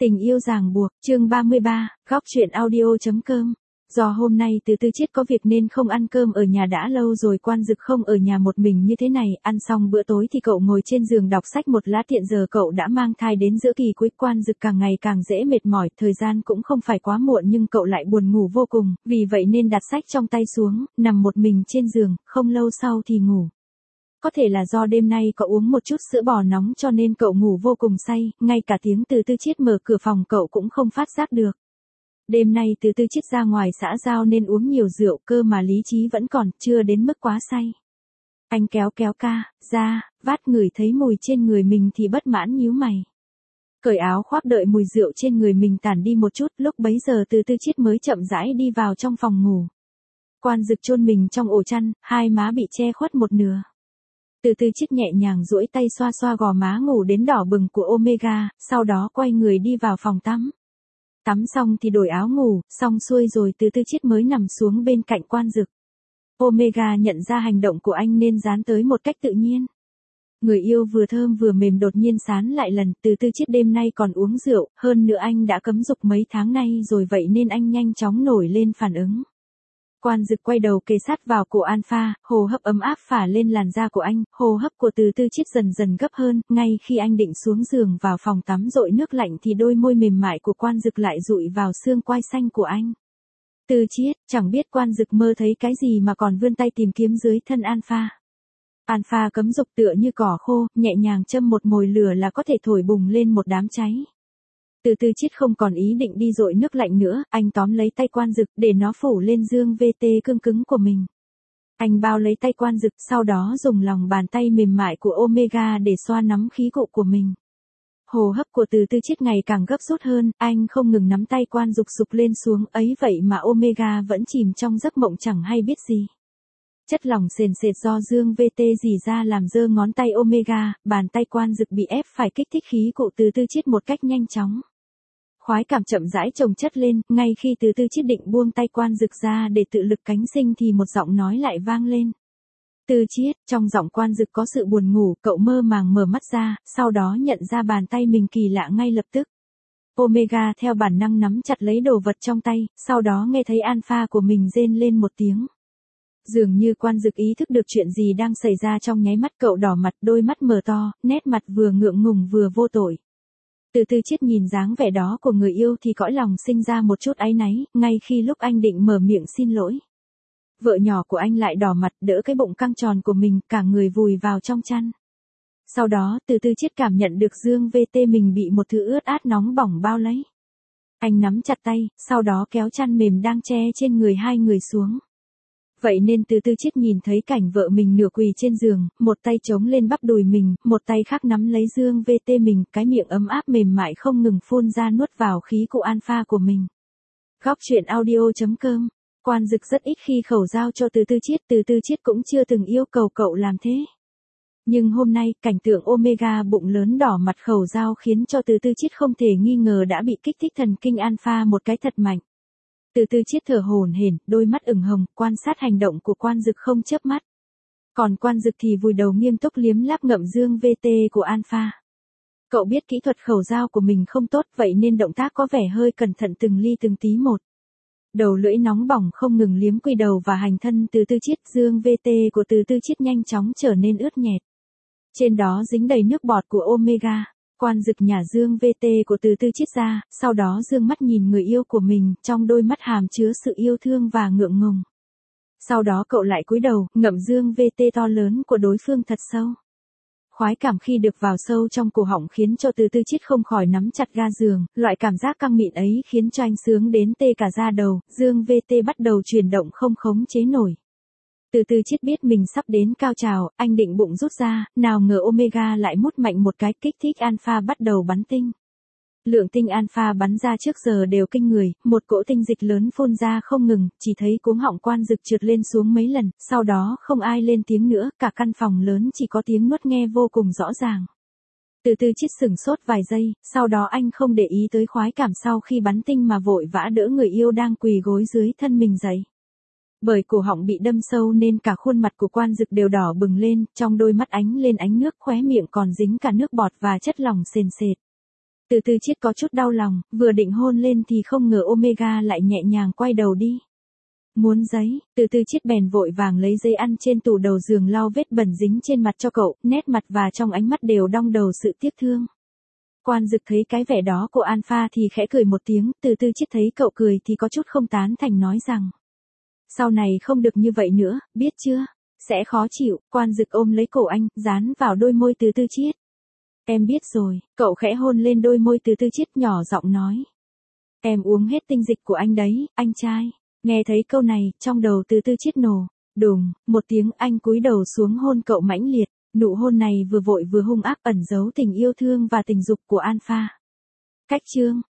Tình yêu ràng buộc, chương 33, góc truyện audio.com. Do hôm nay Từ Tư Chiết có việc nên không ăn cơm ở nhà đã lâu rồi, Quan Dực không ở nhà một mình như thế này, ăn xong bữa tối thì cậu ngồi trên giường đọc sách một lát. Hiện giờ cậu đã mang thai đến giữa kỳ cuối, Quan Dực càng ngày càng dễ mệt mỏi, thời gian cũng không phải quá muộn nhưng cậu lại buồn ngủ vô cùng, vì vậy nên đặt sách trong tay xuống, nằm một mình trên giường, không lâu sau thì ngủ. Có thể là do đêm nay cậu uống một chút sữa bò nóng cho nên cậu ngủ vô cùng say, ngay cả tiếng Từ Tư Chiết mở cửa phòng cậu cũng không phát giác được. Đêm nay Từ Tư Chiết ra ngoài xã giao nên uống nhiều rượu, cơ mà lý trí vẫn còn, chưa đến mức quá say. Anh kéo ra, vát ngửi thấy mùi trên người mình thì bất mãn nhíu mày. Cởi áo khoác đợi mùi rượu trên người mình tản đi một chút, lúc bấy giờ Từ Tư Chiết mới chậm rãi đi vào trong phòng ngủ. Quan Dực chôn mình trong ổ chăn, hai má bị che khuất một nửa. Từ Tư Chiết nhẹ nhàng duỗi tay xoa xoa gò má ngủ đến đỏ bừng của Omega, sau đó quay người đi vào phòng tắm. Tắm xong thì đổi áo ngủ, xong xuôi rồi Từ Tư Chiết mới nằm xuống bên cạnh Quan Dực. Omega nhận ra hành động của anh nên dán tới một cách tự nhiên. Người yêu vừa thơm vừa mềm đột nhiên sán lại lần. Từ Tư Chiết đêm nay còn uống rượu, hơn nữa anh đã cấm dục mấy tháng nay rồi, vậy nên anh nhanh chóng nổi lên phản ứng. Quan Dực quay đầu kề sát vào cổ Alpha, hô hấp ấm áp phả lên làn da của anh, hô hấp của Từ Tư Chiết dần dần gấp hơn, ngay khi anh định xuống giường vào phòng tắm dội nước lạnh thì đôi môi mềm mại của Quan Dực lại dụi vào xương quai xanh của anh. Tư Chiết, chẳng biết Quan Dực mơ thấy cái gì mà còn vươn tay tìm kiếm dưới thân Alpha. Alpha cấm dục tựa như cỏ khô, nhẹ nhàng châm một mồi lửa là có thể thổi bùng lên một đám cháy. Từ Tư Chiết không còn ý định đi dội nước lạnh nữa, anh tóm lấy tay Quan Dực để nó phủ lên dương VT cương cứng của mình. Anh bao lấy tay Quan Dực, sau đó dùng lòng bàn tay mềm mại của Omega để xoa nắm khí cụ của mình. Hô hấp của Từ Tư Chiết ngày càng gấp rút hơn, anh không ngừng nắm tay Quan Dực sụp lên xuống, ấy vậy mà Omega vẫn chìm trong giấc mộng chẳng hay biết gì. Chất lỏng sền sệt do dương VT rỉ ra làm giơ ngón tay Omega, bàn tay Quan Dực bị ép phải kích thích khí cụ Từ Tư Chiết một cách nhanh chóng. Khoái cảm chậm rãi chồng chất lên, ngay khi Từ Tư Chiết định buông tay Quan Dực ra để tự lực cánh sinh thì một giọng nói lại vang lên. Tư Chiết, trong giọng Quan Dực có sự buồn ngủ, cậu mơ màng mở mắt ra, sau đó nhận ra bàn tay mình kỳ lạ ngay lập tức. Omega theo bản năng nắm chặt lấy đồ vật trong tay, sau đó nghe thấy Alpha của mình rên lên một tiếng. Dường như Quan Dực ý thức được chuyện gì đang xảy ra, trong nháy mắt cậu đỏ mặt, đôi mắt mở to, nét mặt vừa ngượng ngùng vừa vô tội. Từ Tư Chiết nhìn dáng vẻ đó của người yêu thì cõi lòng sinh ra một chút áy náy, ngay khi lúc anh định mở miệng xin lỗi. Vợ nhỏ của anh lại đỏ mặt đỡ cái bụng căng tròn của mình, cả người vùi vào trong chăn. Sau đó Từ Tư Chiết cảm nhận được dương VT mình bị một thứ ướt át nóng bỏng bao lấy. Anh nắm chặt tay, sau đó kéo chăn mềm đang che trên người hai người xuống. Vậy nên Từ Tư Chiết nhìn thấy cảnh vợ mình nửa quỳ trên giường, một tay chống lên bắp đùi mình, một tay khác nắm lấy dương VT mình, cái miệng ấm áp mềm mại không ngừng phun ra nuốt vào khí cụ Alpha của mình. Góc truyện audio.com. Quan Dực rất ít khi khẩu giao cho Từ Tư Chiết cũng chưa từng yêu cầu cậu làm thế. Nhưng hôm nay, cảnh tượng Omega bụng lớn đỏ mặt khẩu giao khiến cho Từ Tư Chiết không thể nghi ngờ đã bị kích thích thần kinh Alpha một cái thật mạnh. Từ Tư Chiết thở hổn hển, đôi mắt ửng hồng, quan sát hành động của Quan Dực không chớp mắt. Còn Quan Dực thì vùi đầu nghiêm túc liếm láp ngậm dương VT của Alpha. Cậu biết kỹ thuật khẩu giao của mình không tốt, vậy nên động tác có vẻ hơi cẩn thận từng ly từng tí một. Đầu lưỡi nóng bỏng không ngừng liếm quy đầu và hành thân Từ Tư Chiết, dương VT của Từ Tư Chiết nhanh chóng trở nên ướt nhẹp. Trên đó dính đầy nước bọt của Omega. Quan Dực nhả dương VT của Từ Tư Chiết ra, sau đó dương mắt nhìn người yêu của mình, trong đôi mắt hàm chứa sự yêu thương và ngượng ngùng. Sau đó cậu lại cúi đầu, ngậm dương VT to lớn của đối phương thật sâu. Khoái cảm khi được vào sâu trong cổ họng khiến cho Từ Tư Chiết không khỏi nắm chặt ga giường, loại cảm giác căng mịn ấy khiến cho anh sướng đến tê cả da đầu, dương VT bắt đầu chuyển động không khống chế nổi. Từ Tư Chiết biết mình sắp đến cao trào, anh định bụng rút ra, nào ngờ Omega lại mút mạnh một cái, kích thích Alpha bắt đầu bắn tinh. Lượng tinh Alpha bắn ra trước giờ đều kinh người, một cỗ tinh dịch lớn phun ra không ngừng, chỉ thấy cuống họng Quan Dực trượt lên xuống mấy lần, sau đó không ai lên tiếng nữa, cả căn phòng lớn chỉ có tiếng nuốt nghe vô cùng rõ ràng. Từ Tư Chiết sửng sốt vài giây, sau đó anh không để ý tới khoái cảm sau khi bắn tinh mà vội vã đỡ người yêu đang quỳ gối dưới thân mình dậy. Bởi cổ họng bị đâm sâu nên cả khuôn mặt của Quan Dực đều đỏ bừng lên, trong đôi mắt ánh lên ánh nước, khóe miệng còn dính cả nước bọt và chất lỏng sền sệt. Từ từ chiết có chút đau lòng, vừa định hôn lên thì không ngờ Omega lại nhẹ nhàng quay đầu đi. Muốn giấy, từ từ chiết bèn vội vàng lấy giấy ăn trên tủ đầu giường lau vết bẩn dính trên mặt cho cậu, nét mặt và trong ánh mắt đều đong đầu sự tiếc thương. Quan Dực thấy cái vẻ đó của Alpha thì khẽ cười một tiếng, từ từ chiết thấy cậu cười thì có chút không tán thành nói rằng. Sau này không được như vậy nữa, biết chưa? Sẽ khó chịu. Quan Dực ôm lấy cổ anh, dán vào đôi môi từ từ chiết. Em biết rồi, cậu khẽ hôn lên đôi môi từ từ chiết nhỏ giọng nói. Em uống hết tinh dịch của anh đấy, anh trai. Nghe thấy câu này, trong đầu từ từ chiết nổ. Đùng, một tiếng anh cúi đầu xuống hôn cậu mãnh liệt. Nụ hôn này vừa vội vừa hung ác ẩn giấu tình yêu thương và tình dục của Alpha. Cách chương